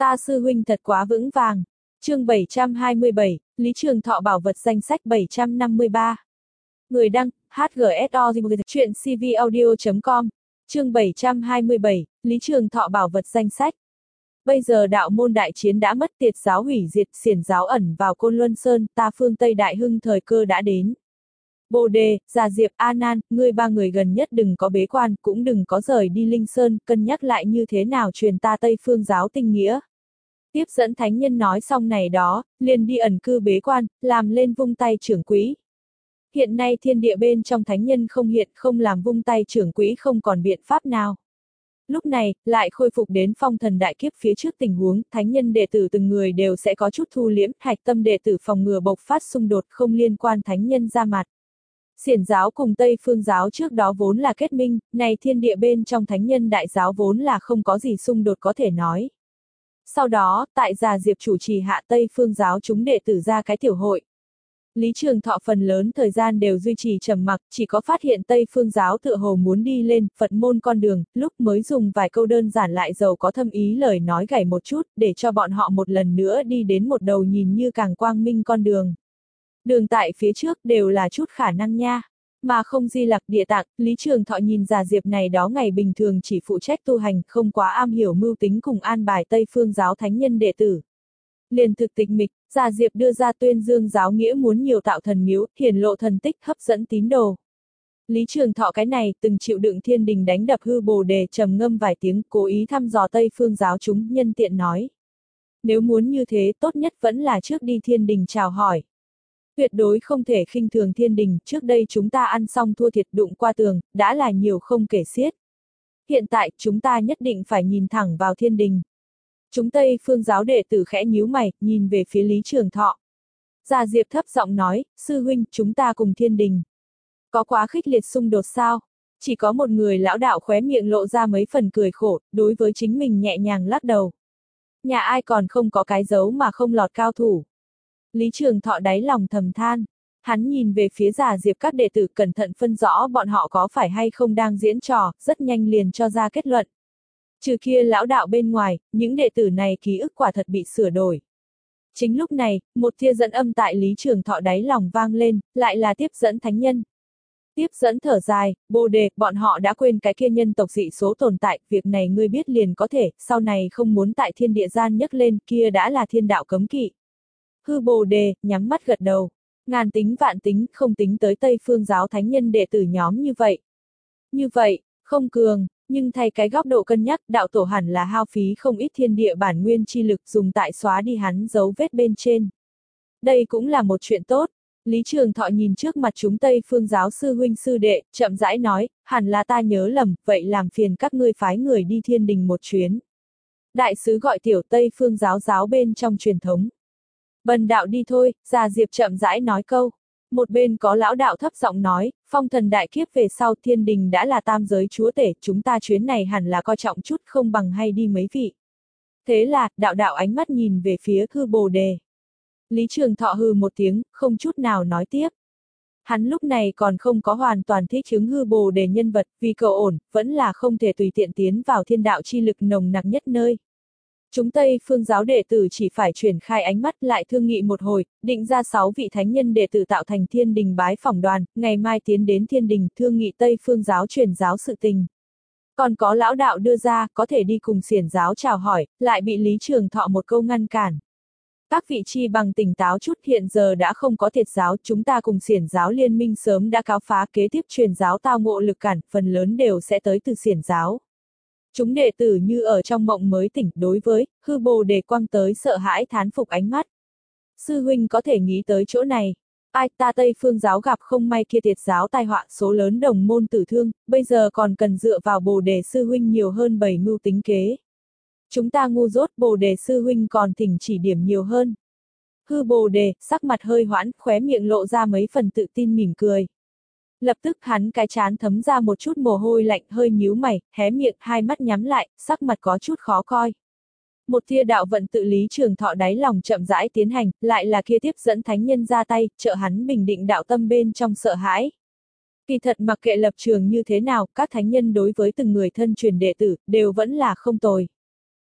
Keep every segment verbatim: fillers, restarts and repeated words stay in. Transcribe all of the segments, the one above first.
Ta sư huynh thật quá vững vàng. Chương bảy trăm hai mươi bảy, Lý Trường Thọ bảo vật danh sách bảy trăm năm mươi ba. Người đăng, hát giê ét o chuyện c v audio chấm com. Chương bảy trăm hai mươi bảy, Lý Trường Thọ bảo vật danh sách. Bây giờ đạo môn đại chiến đã mất, tiệt giáo hủy diệt, xiển giáo ẩn vào Côn Luân Sơn, ta phương Tây đại hưng thời cơ đã đến. Bồ Đề, Già Diệp, A Nan, ngươi ba người gần nhất đừng có bế quan, cũng đừng có rời đi Linh Sơn, cân nhắc lại như thế nào truyền ta Tây phương giáo tinh nghĩa. Tiếp dẫn thánh nhân nói xong này đó, liền đi ẩn cư bế quan, làm lên vung tay trưởng quỹ. Hiện nay thiên địa bên trong thánh nhân không hiện, không làm vung tay trưởng quỹ không còn biện pháp nào. Lúc này, lại khôi phục đến phong thần đại kiếp phía trước tình huống, thánh nhân đệ tử từng người đều sẽ có chút thu liễm, hạch tâm đệ tử phòng ngừa bộc phát xung đột không liên quan thánh nhân ra mặt. Xiển giáo cùng Tây phương giáo trước đó vốn là kết minh, này thiên địa bên trong thánh nhân đại giáo vốn là không có gì xung đột có thể nói. Sau đó, tại Già Diệp chủ trì hạ Tây phương giáo chúng đệ tử ra cái tiểu hội. Lý Trường Thọ phần lớn thời gian đều duy trì trầm mặc, chỉ có phát hiện Tây phương giáo tựa hồ muốn đi lên Phật môn con đường, lúc mới dùng vài câu đơn giản lại giàu có thâm ý lời nói gảy một chút, để cho bọn họ một lần nữa đi đến một đầu nhìn như càng quang minh con đường. Đường tại phía trước đều là chút khả năng nha. Mà không di lặc địa tạng, Lý Trường Thọ nhìn Già Diệp này đó ngày bình thường chỉ phụ trách tu hành, không quá am hiểu mưu tính cùng an bài Tây phương giáo thánh nhân đệ tử. Liền thực tịch mịch, Già Diệp đưa ra tuyên dương giáo nghĩa muốn nhiều tạo thần miếu, hiển lộ thần tích hấp dẫn tín đồ. Lý Trường Thọ cái này từng chịu đựng thiên đình đánh đập hư Bồ Đề trầm ngâm vài tiếng, cố ý thăm dò Tây phương giáo chúng, nhân tiện nói. Nếu muốn như thế, tốt nhất vẫn là trước đi thiên đình chào hỏi. Tuyệt đối không thể khinh thường thiên đình, trước đây chúng ta ăn xong thua thiệt đụng qua tường, đã là nhiều không kể xiết. Hiện tại, chúng ta nhất định phải nhìn thẳng vào thiên đình. Chúng Tây phương giáo đệ tử khẽ nhíu mày, nhìn về phía Lý Trường Thọ. Già Diệp thấp giọng nói, sư huynh, chúng ta cùng thiên đình. Có quá khích liệt xung đột sao? Chỉ có một người lão đạo khóe miệng lộ ra mấy phần cười khổ, đối với chính mình nhẹ nhàng lắc đầu. Nhà ai còn không có cái dấu mà không lọt cao thủ. Lý Trường Thọ đáy lòng thầm than. Hắn nhìn về phía Già Diệp các đệ tử cẩn thận phân rõ bọn họ có phải hay không đang diễn trò, rất nhanh liền cho ra kết luận. Trừ kia lão đạo bên ngoài, những đệ tử này ký ức quả thật bị sửa đổi. Chính lúc này, một tia dẫn âm tại Lý Trường Thọ đáy lòng vang lên, lại là tiếp dẫn thánh nhân. Tiếp dẫn thở dài, Bồ Đề, bọn họ đã quên cái kia nhân tộc dị số tồn tại, việc này ngươi biết liền có thể, sau này không muốn tại thiên địa gian nhấc lên, kia đã là thiên đạo cấm kỵ. Hư Bồ Đề, nhắm mắt gật đầu. Ngàn tính vạn tính, không tính tới Tây phương giáo thánh nhân đệ tử nhóm như vậy. Như vậy, không cường, nhưng thay cái góc độ cân nhắc, đạo tổ hẳn là hao phí không ít thiên địa bản nguyên chi lực dùng tại xóa đi hắn dấu vết bên trên. Đây cũng là một chuyện tốt. Lý Trường Thọ nhìn trước mặt chúng Tây phương giáo sư huynh sư đệ, chậm rãi nói, hẳn là ta nhớ lầm, vậy làm phiền các ngươi phái người đi thiên đình một chuyến. Đại sứ gọi tiểu Tây phương giáo giáo bên trong truyền thống. Bần đạo đi thôi, Già Diệp chậm rãi nói câu. Một bên có lão đạo thấp giọng nói, phong thần đại kiếp về sau thiên đình đã là tam giới chúa tể, chúng ta chuyến này hẳn là coi trọng chút không bằng hay đi mấy vị. Thế là, đạo đạo ánh mắt nhìn về phía hư Bồ Đề. Lý Trường Thọ hừ một tiếng, không chút nào nói tiếp. Hắn lúc này còn không có hoàn toàn thích ứng hư Bồ Đề nhân vật, vì cầu ổn, vẫn là không thể tùy tiện tiến vào thiên đạo chi lực nồng nặc nhất nơi. Chúng Tây phương giáo đệ tử chỉ phải chuyển khai ánh mắt lại thương nghị một hồi, định ra sáu vị thánh nhân đệ tử tạo thành thiên đình bái phỏng đoàn, ngày mai tiến đến thiên đình thương nghị Tây phương giáo truyền giáo sự tình. Còn có lão đạo đưa ra, có thể đi cùng xiển giáo chào hỏi, lại bị Lý Trường Thọ một câu ngăn cản. Các vị chi bằng tỉnh táo chút, hiện giờ đã không có thiệt giáo, chúng ta cùng xiển giáo liên minh sớm đã cáo phá, kế tiếp truyền giáo tao ngộ lực cản, phần lớn đều sẽ tới từ xiển giáo. Chúng đệ tử như ở trong mộng mới tỉnh, đối với hư Bồ Đề quăng tới sợ hãi thán phục ánh mắt. Sư huynh có thể nghĩ tới chỗ này. Ai, ta Tây phương giáo gặp không may kia tiệt giáo tai họa, số lớn đồng môn tử thương, bây giờ còn cần dựa vào Bồ Đề sư huynh nhiều hơn bảy mưu tính kế. Chúng ta ngu dốt, Bồ Đề sư huynh còn thỉnh chỉ điểm nhiều hơn. Hư Bồ Đề, sắc mặt hơi hoãn, khóe miệng lộ ra mấy phần tự tin mỉm cười. Lập tức hắn cái trán thấm ra một chút mồ hôi lạnh, hơi nhíu mày, hé miệng, hai mắt nhắm lại, sắc mặt có chút khó coi. Một tia đạo vận tự Lý Trường Thọ đáy lòng chậm rãi tiến hành, lại là kia tiếp dẫn thánh nhân ra tay, trợ hắn bình định đạo tâm bên trong sợ hãi. Kỳ thật mặc kệ lập trường như thế nào, các thánh nhân đối với từng người thân truyền đệ tử, đều vẫn là không tồi.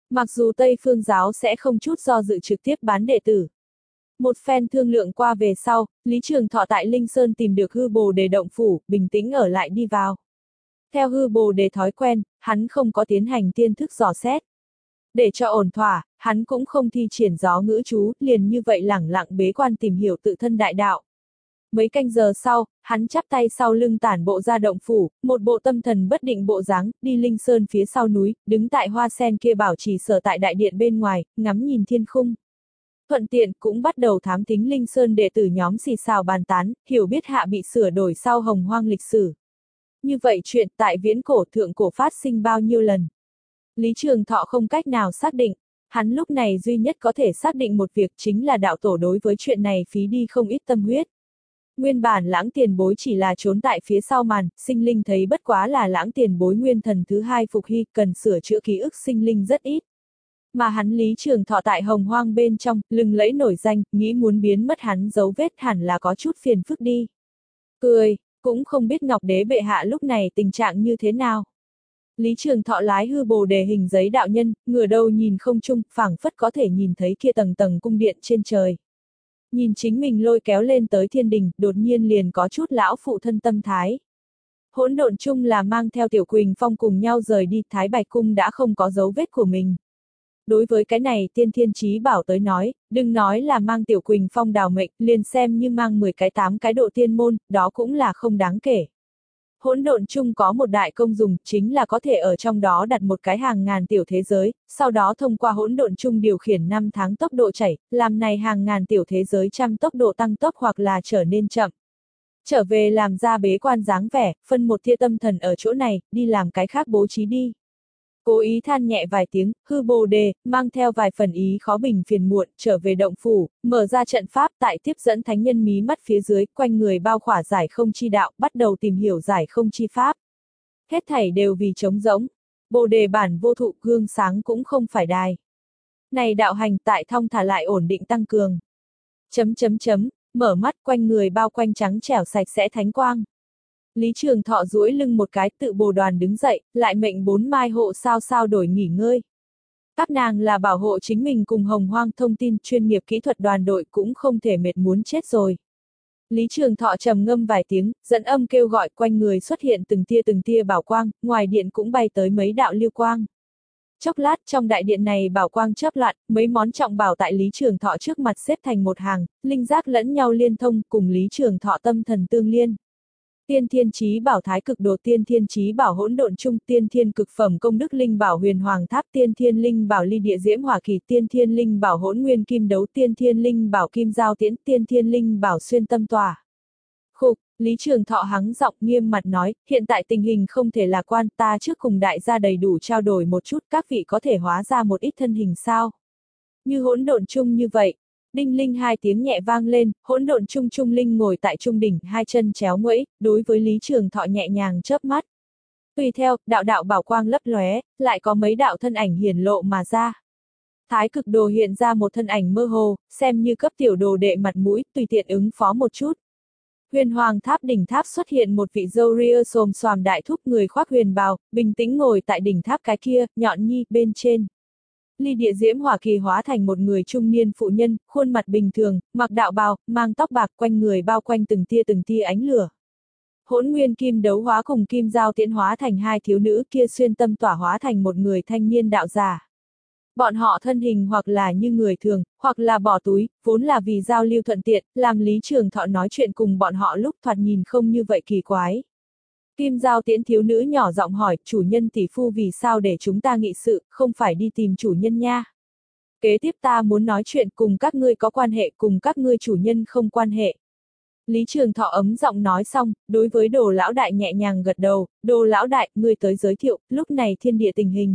Mặc dù Tây Phương giáo sẽ không chút do dự trực tiếp bán đệ tử. Một phen thương lượng qua về sau, Lý Trường Thọ tại Linh Sơn tìm được hư bồ đề động phủ, bình tĩnh ở lại đi vào. Theo hư bồ đề thói quen, hắn không có tiến hành tiên thức dò xét. Để cho ổn thỏa, hắn cũng không thi triển gió ngữ chú, liền như vậy lẳng lặng bế quan tìm hiểu tự thân đại đạo. Mấy canh giờ sau, hắn chắp tay sau lưng tản bộ ra động phủ, một bộ tâm thần bất định bộ dáng, đi Linh Sơn phía sau núi, đứng tại hoa sen kia bảo trì sở tại đại điện bên ngoài, ngắm nhìn thiên khung. Thuận tiện cũng bắt đầu thám thính Linh Sơn đệ tử nhóm xì xào bàn tán, hiểu biết hạ bị sửa đổi sau hồng hoang lịch sử. Như vậy chuyện tại viễn cổ thượng cổ phát sinh bao nhiêu lần? Lý Trường Thọ không cách nào xác định, hắn lúc này duy nhất có thể xác định một việc chính là đạo tổ đối với chuyện này phí đi không ít tâm huyết. Nguyên bản lãng tiền bối chỉ là trốn tại phía sau màn, sinh linh thấy bất quá là lãng tiền bối nguyên thần thứ hai phục hy, cần sửa chữa ký ức sinh linh rất ít. Mà hắn Lý Trường Thọ tại hồng hoang bên trong, lừng lẫy nổi danh, nghĩ muốn biến mất hắn dấu vết hẳn là có chút phiền phức đi. Cười, cũng không biết Ngọc Đế bệ hạ lúc này tình trạng như thế nào. Lý Trường Thọ lái hư bồ đề hình giấy đạo nhân, ngửa đầu nhìn không trung, phảng phất có thể nhìn thấy kia tầng tầng cung điện trên trời. Nhìn chính mình lôi kéo lên tới thiên đình, đột nhiên liền có chút lão phụ thân tâm thái. Hỗn độn chung là mang theo Tiểu Quỳnh Phong cùng nhau rời đi, Thái Bạch Cung đã không có dấu vết của mình. Đối với cái này Tiên Thiên Chí Bảo tới nói, đừng nói là mang Tiểu Quỳnh Phong đào mệnh, liền xem như mang mười cái tám cái độ tiên môn, đó cũng là không đáng kể. Hỗn độn chung có một đại công dùng, chính là có thể ở trong đó đặt một cái hàng ngàn tiểu thế giới, sau đó thông qua hỗn độn chung điều khiển năm tháng tốc độ chảy, làm này hàng ngàn tiểu thế giới trăm tốc độ tăng tốc hoặc là trở nên chậm. Trở về làm ra bế quan dáng vẻ, phân một tia tâm thần ở chỗ này, đi làm cái khác bố trí đi. Cố ý than nhẹ vài tiếng, hư bồ đề, mang theo vài phần ý khó bình phiền muộn, trở về động phủ, mở ra trận pháp tại tiếp dẫn thánh nhân mí mắt phía dưới, quanh người bao khỏa giải không chi đạo, bắt đầu tìm hiểu giải không chi pháp. Hết thảy đều vì trống rỗng, bồ đề bản vô thụ gương sáng cũng không phải đài. Này đạo hành tại thong thả lại ổn định tăng cường. Chấm chấm chấm, mở mắt quanh người bao quanh trắng trẻo sạch sẽ thánh quang. Lý Trường Thọ duỗi lưng một cái tự bồ đoàn đứng dậy, lại mệnh bốn mai hộ sao sao đổi nghỉ ngơi. Các nàng là bảo hộ chính mình cùng hồng hoang thông tin chuyên nghiệp kỹ thuật đoàn đội cũng không thể mệt muốn chết rồi. Lý Trường Thọ trầm ngâm vài tiếng, dẫn âm kêu gọi quanh người xuất hiện từng tia từng tia bảo quang, ngoài điện cũng bay tới mấy đạo lưu quang. Chốc lát trong đại điện này bảo quang chớp lặn, mấy món trọng bảo tại Lý Trường Thọ trước mặt xếp thành một hàng, linh giác lẫn nhau liên thông cùng Lý Trường Thọ tâm thần tương liên. Tiên Thiên Chí Bảo Thái Cực Đồ, Tiên Thiên Chí Bảo Hỗn Độn Chung, Tiên Thiên Cực Phẩm Công Đức Linh Bảo Huyền Hoàng Tháp, Tiên Thiên Linh Bảo Ly Địa Diễm Hỏa Kỳ, Tiên Thiên Linh Bảo Hỗn Nguyên Kim Đấu, Tiên Thiên Linh Bảo Kim Giao Tiễn, Tiên Thiên Linh Bảo Xuyên Tâm Tỏa. Khục, Lý Trường Thọ hắng giọng nghiêm mặt nói, hiện tại tình hình không thể lạc quan, ta trước cùng đại gia đầy đủ trao đổi một chút, các vị có thể hóa ra một ít thân hình sao? Như hỗn độn chung như vậy. Đinh linh hai tiếng nhẹ vang lên, hỗn độn chung trung linh ngồi tại trung đỉnh, hai chân chéo nguẫy, đối với Lý Trường Thọ nhẹ nhàng chớp mắt. Tùy theo, đạo đạo bảo quang lấp lóe, lại có mấy đạo thân ảnh hiển lộ mà ra. Thái Cực Đồ hiện ra một thân ảnh mơ hồ, xem như cấp tiểu đồ đệ mặt mũi, tùy tiện ứng phó một chút. Huyền Hoàng Tháp đỉnh tháp xuất hiện một vị râu ria xồm xoàm đại thúc người khoác huyền bào, bình tĩnh ngồi tại đỉnh tháp cái kia, nhọn nhi bên trên. Ly Địa Diễm Hỏa Kỳ hóa thành một người trung niên phụ nhân, khuôn mặt bình thường, mặc đạo bào, mang tóc bạc, quanh người bao quanh từng tia từng tia ánh lửa. Hỗn Nguyên Kim Đấu hóa cùng Kim Giao Tiễn hóa thành hai thiếu nữ, kia Xuyên Tâm Tỏa hóa thành một người thanh niên đạo giả. Bọn họ thân hình hoặc là như người thường, hoặc là bỏ túi, vốn là vì giao lưu thuận tiện, làm Lý Trường Thọ nói chuyện cùng bọn họ lúc thoạt nhìn không như vậy kỳ quái. Kim Giao Tiễn thiếu nữ nhỏ giọng hỏi, chủ nhân tỷ phu vì sao để chúng ta nghị sự, không phải đi tìm chủ nhân nha. Kế tiếp ta muốn nói chuyện cùng các ngươi có quan hệ, cùng các ngươi chủ nhân không quan hệ. Lý Trường Thọ ấm giọng nói xong, đối với Đồ lão đại nhẹ nhàng gật đầu, Đồ lão đại, ngươi tới giới thiệu, lúc này thiên địa tình hình.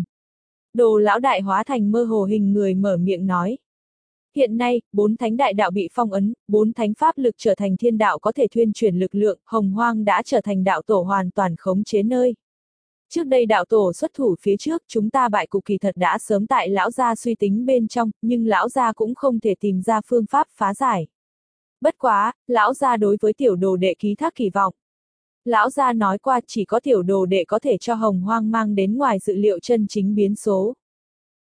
Đồ lão đại hóa thành mơ hồ hình người mở miệng nói. Hiện nay, bốn thánh đại đạo bị phong ấn, bốn thánh pháp lực trở thành thiên đạo có thể thuyên chuyển lực lượng, hồng hoang đã trở thành đạo tổ hoàn toàn khống chế nơi. Trước đây đạo tổ xuất thủ phía trước, chúng ta bại cục kỳ thật đã sớm tại lão gia suy tính bên trong, nhưng lão gia cũng không thể tìm ra phương pháp phá giải. Bất quá, lão gia đối với tiểu đồ đệ ký thác kỳ vọng. Lão gia nói qua chỉ có tiểu đồ đệ có thể cho hồng hoang mang đến ngoài dự liệu chân chính biến số.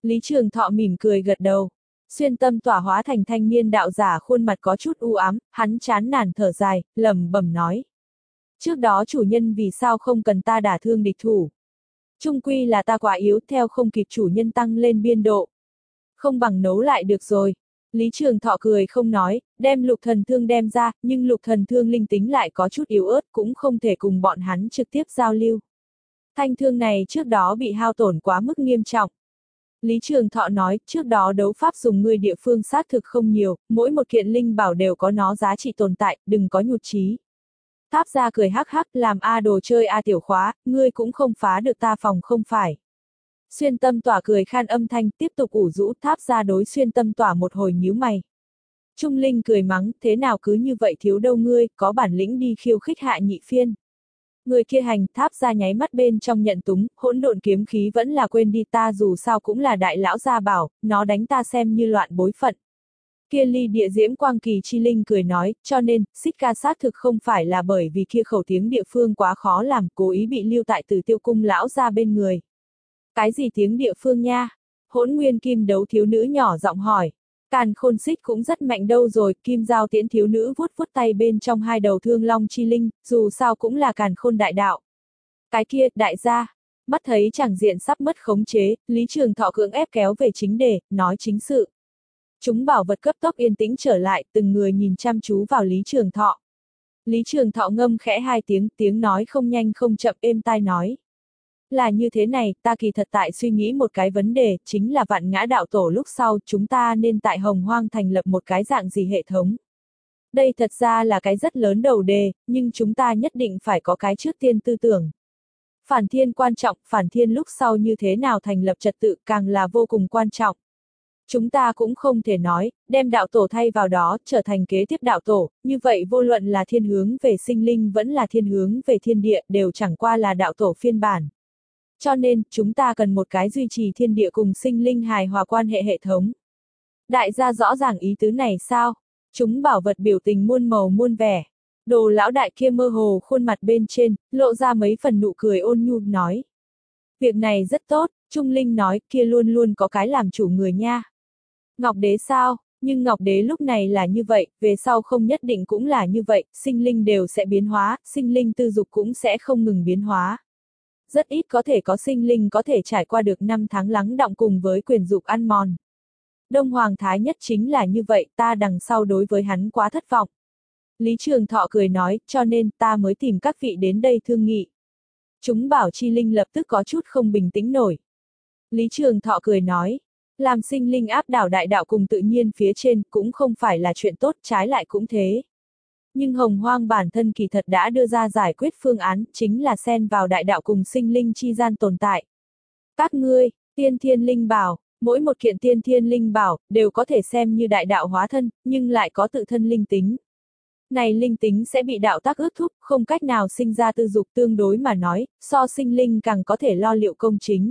Lý Trường Thọ mỉm cười gật đầu. Xuyên tâm tỏa hóa thành thanh niên đạo giả khuôn mặt có chút u ám, hắn chán nản thở dài, lẩm bẩm nói. Trước đó chủ nhân vì sao không cần ta đả thương địch thủ. Chung quy là ta quá yếu, theo không kịp chủ nhân tăng lên biên độ. Không bằng nấu lại được rồi. Lý Trường Thọ cười không nói, đem lục thần thương đem ra, nhưng lục thần thương linh tính lại có chút yếu ớt, cũng không thể cùng bọn hắn trực tiếp giao lưu. Thanh thương này trước đó bị hao tổn quá mức nghiêm trọng. Lý Trường Thọ nói, trước đó đấu pháp dùng ngươi địa phương xác thực không nhiều, mỗi một kiện linh bảo đều có nó giá trị tồn tại, đừng có nhụt chí. Tháp ra cười hắc hắc, làm a đồ chơi a tiểu khóa, ngươi cũng không phá được ta phòng không phải. Xuyên tâm tỏa cười khan âm thanh, tiếp tục ủ rũ, tháp ra đối xuyên tâm tỏa một hồi nhíu mày. Trung Linh cười mắng, thế nào cứ như vậy thiếu đâu ngươi, có bản lĩnh đi khiêu khích hạ nhị phiên. Người kia hành, tháp ra nháy mắt bên trong nhận túng, hỗn độn kiếm khí vẫn là quên đi, ta dù sao cũng là đại lão gia bảo, nó đánh ta xem như loạn bối phận. Kia ly địa diễm quang kỳ chi linh cười nói, cho nên, xích ca sát thực không phải là bởi vì kia khẩu tiếng địa phương quá khó làm, cố ý bị lưu tại Tử Tiêu cung lão ra bên người. Cái gì tiếng địa phương nha? Hỗn nguyên kim đấu thiếu nữ nhỏ giọng hỏi. Càn khôn xích cũng rất mạnh đâu rồi, kim giao tiễn thiếu nữ vuốt vuốt tay bên trong hai đầu thương long chi linh, dù sao cũng là càn khôn đại đạo. Cái kia, đại gia, mắt thấy chẳng diện sắp mất khống chế, Lý Trường Thọ cưỡng ép kéo về chính đề, nói chính sự. Chúng bảo vật cấp tốc yên tĩnh trở lại, từng người nhìn chăm chú vào Lý Trường Thọ. Lý Trường Thọ ngâm khẽ hai tiếng, tiếng nói không nhanh không chậm êm tai nói. Là như thế này, ta kỳ thật tại suy nghĩ một cái vấn đề, chính là vạn ngã đạo tổ lúc sau, chúng ta nên tại Hồng Hoang thành lập một cái dạng gì hệ thống. Đây thật ra là cái rất lớn đầu đề, nhưng chúng ta nhất định phải có cái trước tiên tư tưởng. Phản thiên quan trọng, phản thiên lúc sau như thế nào thành lập trật tự càng là vô cùng quan trọng. Chúng ta cũng không thể nói, đem đạo tổ thay vào đó, trở thành kế tiếp đạo tổ, như vậy vô luận là thiên hướng về sinh linh vẫn là thiên hướng về thiên địa, đều chẳng qua là đạo tổ phiên bản. Cho nên, chúng ta cần một cái duy trì thiên địa cùng sinh linh hài hòa quan hệ hệ thống. Đại gia rõ ràng ý tứ này sao? Chúng bảo vật biểu tình muôn màu muôn vẻ. Đồ lão đại kia mơ hồ khuôn mặt bên trên, lộ ra mấy phần nụ cười ôn nhu nói. Việc này rất tốt, Trung Linh nói, kia luôn luôn có cái làm chủ người nha. Ngọc Đế sao? Nhưng Ngọc Đế lúc này là như vậy, về sau không nhất định cũng là như vậy, sinh linh đều sẽ biến hóa, sinh linh tư dục cũng sẽ không ngừng biến hóa. Rất ít có thể có sinh linh có thể trải qua được năm tháng lắng đọng cùng với quyền dục ăn mòn. Đông Hoàng Thái Nhất chính là như vậy, ta đằng sau đối với hắn quá thất vọng. Lý Trường Thọ cười nói, cho nên ta mới tìm các vị đến đây thương nghị. Chúng bảo chi linh lập tức có chút không bình tĩnh nổi. Lý Trường Thọ cười nói, làm sinh linh áp đảo đại đạo cùng tự nhiên phía trên cũng không phải là chuyện tốt, trái lại cũng thế. Nhưng Hồng Hoang bản thân kỳ thật đã đưa ra giải quyết phương án, chính là xen vào đại đạo cùng sinh linh chi gian tồn tại. Các ngươi, tiên thiên linh bảo, mỗi một kiện tiên thiên linh bảo, đều có thể xem như đại đạo hóa thân, nhưng lại có tự thân linh tính. Này linh tính sẽ bị đạo tác ước thúc, không cách nào sinh ra tư dục tương đối mà nói, so sinh linh càng có thể lo liệu công chính.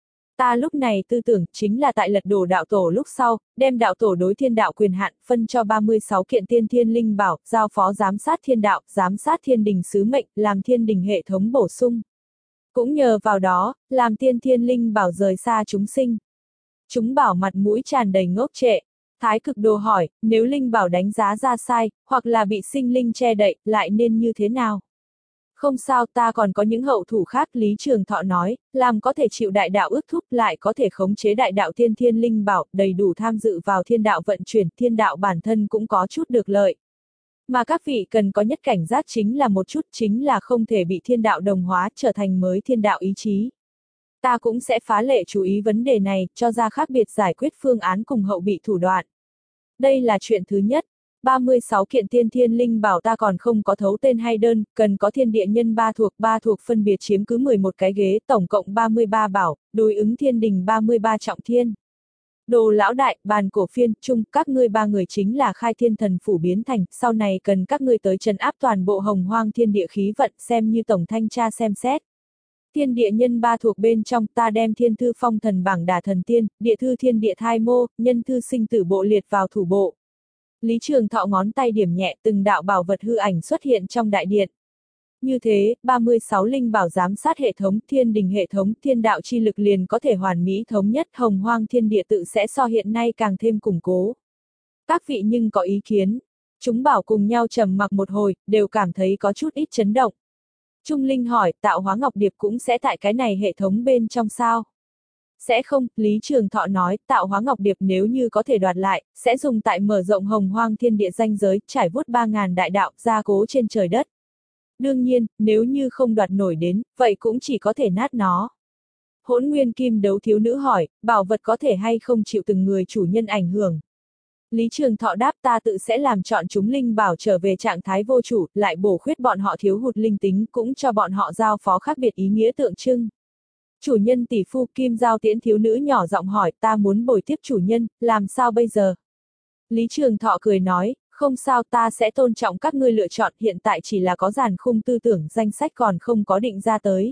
Ta lúc này tư tưởng chính là tại lật đổ đạo tổ lúc sau, đem đạo tổ đối thiên đạo quyền hạn phân cho ba mươi sáu kiện tiên thiên linh bảo, giao phó giám sát thiên đạo, giám sát thiên đình sứ mệnh, làm thiên đình hệ thống bổ sung. Cũng nhờ vào đó, làm tiên thiên linh bảo rời xa chúng sinh. Chúng bảo mặt mũi tràn đầy ngốc trệ. Thái Cực Đồ hỏi, nếu linh bảo đánh giá ra sai, hoặc là bị sinh linh che đậy, lại nên như thế nào? Không sao, ta còn có những hậu thủ khác, Lý Trường Thọ nói, làm có thể chịu đại đạo ước thúc lại có thể khống chế đại đạo tiên thiên linh bảo, đầy đủ tham dự vào thiên đạo vận chuyển, thiên đạo bản thân cũng có chút được lợi. Mà các vị cần có nhất cảnh giác chính là một chút chính là không thể bị thiên đạo đồng hóa trở thành mới thiên đạo ý chí. Ta cũng sẽ phá lệ chú ý vấn đề này, cho ra khác biệt giải quyết phương án cùng hậu bị thủ đoạn. Đây là chuyện thứ nhất. ba mươi sáu kiện tiên thiên linh bảo ta còn không có thấu tên hay đơn, cần có thiên địa nhân ba thuộc, ba thuộc phân biệt chiếm cứ mười một cái ghế, tổng cộng ba mươi ba bảo, đối ứng thiên đình ba mươi ba trọng thiên. Đồ lão đại, bàn cổ phiên, chung, các ngươi ba người chính là khai thiên thần phủ biến thành, sau này cần các ngươi tới trấn áp toàn bộ Hồng Hoang thiên địa khí vận, xem như tổng thanh tra xem xét. Thiên địa nhân ba thuộc bên trong, ta đem thiên thư phong thần bảng đà thần tiên, địa thư thiên địa thai mô, nhân thư sinh tử bộ liệt vào thủ bộ. Lý Trường Thọ ngón tay điểm nhẹ, từng đạo bảo vật hư ảnh xuất hiện trong đại điện. Như thế, ba mươi sáu linh bảo giám sát hệ thống, thiên đình hệ thống, thiên đạo chi lực liền có thể hoàn mỹ thống nhất, hồng hoang thiên địa tự sẽ so hiện nay càng thêm củng cố. Các vị nhưng có ý kiến. Chúng bảo cùng nhau trầm mặc một hồi, đều cảm thấy có chút ít chấn động. Trung Linh hỏi, tạo hóa ngọc điệp cũng sẽ tại cái này hệ thống bên trong sao? Sẽ không, Lý Trường Thọ nói, tạo hóa ngọc điệp nếu như có thể đoạt lại, sẽ dùng tại mở rộng hồng hoang thiên địa danh giới, trải vuốt ba ngàn đại đạo, gia cố trên trời đất. Đương nhiên, nếu như không đoạt nổi đến, vậy cũng chỉ có thể nát nó. Hỗn Nguyên Kim Đấu thiếu nữ hỏi, bảo vật có thể hay không chịu từng người chủ nhân ảnh hưởng. Lý Trường Thọ đáp, ta tự sẽ làm chọn chúng linh bảo trở về trạng thái vô chủ, lại bổ khuyết bọn họ thiếu hụt linh tính, cũng cho bọn họ giao phó khác biệt ý nghĩa tượng trưng. Chủ nhân tỷ phu Kim Giao Tiễn thiếu nữ nhỏ giọng hỏi, ta muốn bồi tiếp chủ nhân, làm sao bây giờ? Lý Trường Thọ cười nói, không sao, ta sẽ tôn trọng các ngươi lựa chọn, hiện tại chỉ là có giàn khung tư tưởng, danh sách còn không có định ra tới.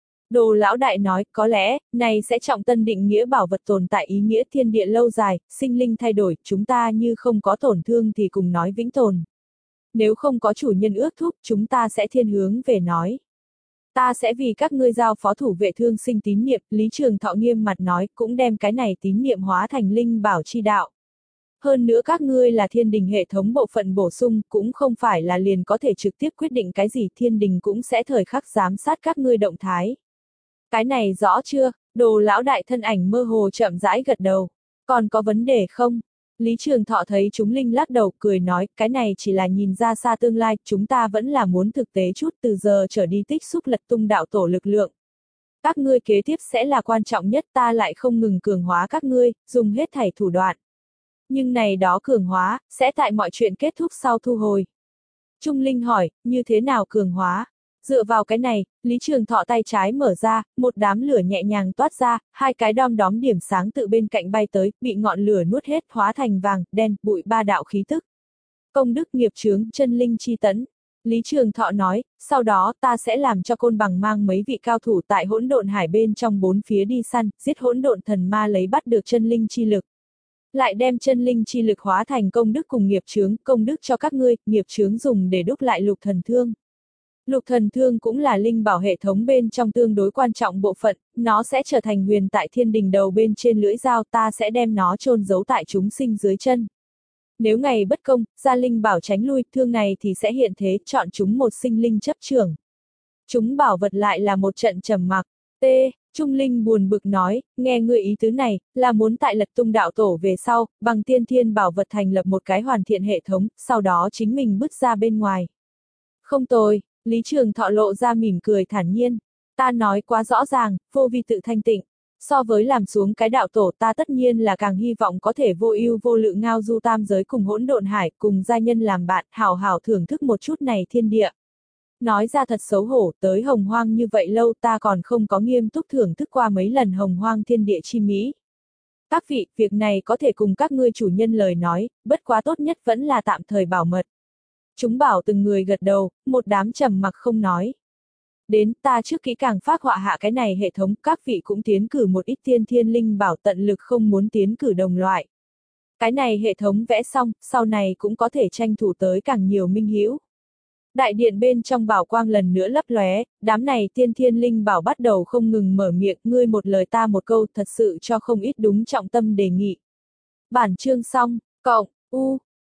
Đồ lão đại nói, có lẽ, này sẽ trọng tân định nghĩa bảo vật tồn tại ý nghĩa thiên địa lâu dài, sinh linh thay đổi, chúng ta như không có tổn thương thì cùng nói vĩnh tồn. Nếu không có chủ nhân ước thúc, chúng ta sẽ thiên hướng về nói. Ta sẽ vì các ngươi giao phó thủ vệ thương sinh tín niệm, Lý Trường Thọ nghiêm mặt nói, cũng đem cái này tín niệm hóa thành linh bảo chi đạo. Hơn nữa các ngươi là thiên đình hệ thống bộ phận bổ sung, cũng không phải là liền có thể trực tiếp quyết định cái gì, thiên đình cũng sẽ thời khắc giám sát các ngươi động thái. Cái này rõ chưa? Đồ lão đại thân ảnh mơ hồ chậm rãi gật đầu. Còn có vấn đề không? Lý Trường Thọ thấy chúng linh lắc đầu cười nói, cái này chỉ là nhìn ra xa tương lai, chúng ta vẫn là muốn thực tế chút, từ giờ trở đi tích xúc lật tung đạo tổ lực lượng. Các ngươi kế tiếp sẽ là quan trọng nhất, ta lại không ngừng cường hóa các ngươi, dùng hết thảy thủ đoạn. Nhưng này đó cường hóa, sẽ tại mọi chuyện kết thúc sau thu hồi. Trung Linh hỏi, như thế nào cường hóa? Dựa vào cái này, Lý Trường Thọ tay trái mở ra, một đám lửa nhẹ nhàng toát ra, hai cái đom đóm điểm sáng tự bên cạnh bay tới, bị ngọn lửa nuốt hết, hóa thành vàng, đen, bụi ba đạo khí tức. Công đức nghiệp chướng, chân linh chi tấn. Lý Trường Thọ nói, sau đó ta sẽ làm cho Côn Bằng mang mấy vị cao thủ tại hỗn độn hải bên trong bốn phía đi săn, giết hỗn độn thần ma lấy bắt được chân linh chi lực. Lại đem chân linh chi lực hóa thành công đức cùng nghiệp chướng, công đức cho các ngươi, nghiệp chướng dùng để đúc lại lục thần thương. Lục thần thương cũng là linh bảo hệ thống bên trong tương đối quan trọng bộ phận, nó sẽ trở thành huyền tại thiên đình đầu bên trên lưỡi dao, ta sẽ đem nó chôn giấu tại chúng sinh dưới chân. Nếu ngày bất công, gia linh bảo tránh lui, thương này thì sẽ hiện thế, chọn chúng một sinh linh chấp trưởng. Chúng bảo vật lại là một trận trầm mặc. T. Trung Linh buồn bực nói, nghe ngươi ý tứ này, là muốn tại lật tung đạo tổ về sau, bằng tiên thiên bảo vật thành lập một cái hoàn thiện hệ thống, sau đó chính mình bước ra bên ngoài. Không tồi, Lý Trường Thọ lộ ra mỉm cười thản nhiên. Ta nói quá rõ ràng, vô vi tự thanh tịnh. So với làm xuống cái đạo tổ, ta tất nhiên là càng hy vọng có thể vô ưu vô lự ngao du tam giới cùng hỗn độn hải, cùng gia nhân làm bạn, hào hào thưởng thức một chút này thiên địa. Nói ra thật xấu hổ, tới hồng hoang như vậy lâu ta còn không có nghiêm túc thưởng thức qua mấy lần hồng hoang thiên địa chi mỹ. Các vị, việc này có thể cùng các ngươi chủ nhân lời nói, bất quá tốt nhất vẫn là tạm thời bảo mật. Chúng bảo từng người gật đầu, một đám trầm mặc không nói. Đến, ta trước kỹ càng phát họa hạ cái này hệ thống, các vị cũng tiến cử một ít tiên thiên linh bảo, tận lực không muốn tiến cử đồng loại. Cái này hệ thống vẽ xong, sau này cũng có thể tranh thủ tới càng nhiều minh hữu. Đại điện bên trong bảo quang lần nữa lấp lóe, đám này tiên thiên linh bảo bắt đầu không ngừng mở miệng, ngươi một lời ta một câu, thật sự cho không ít đúng trọng tâm đề nghị. Bản chương xong, cộng, u,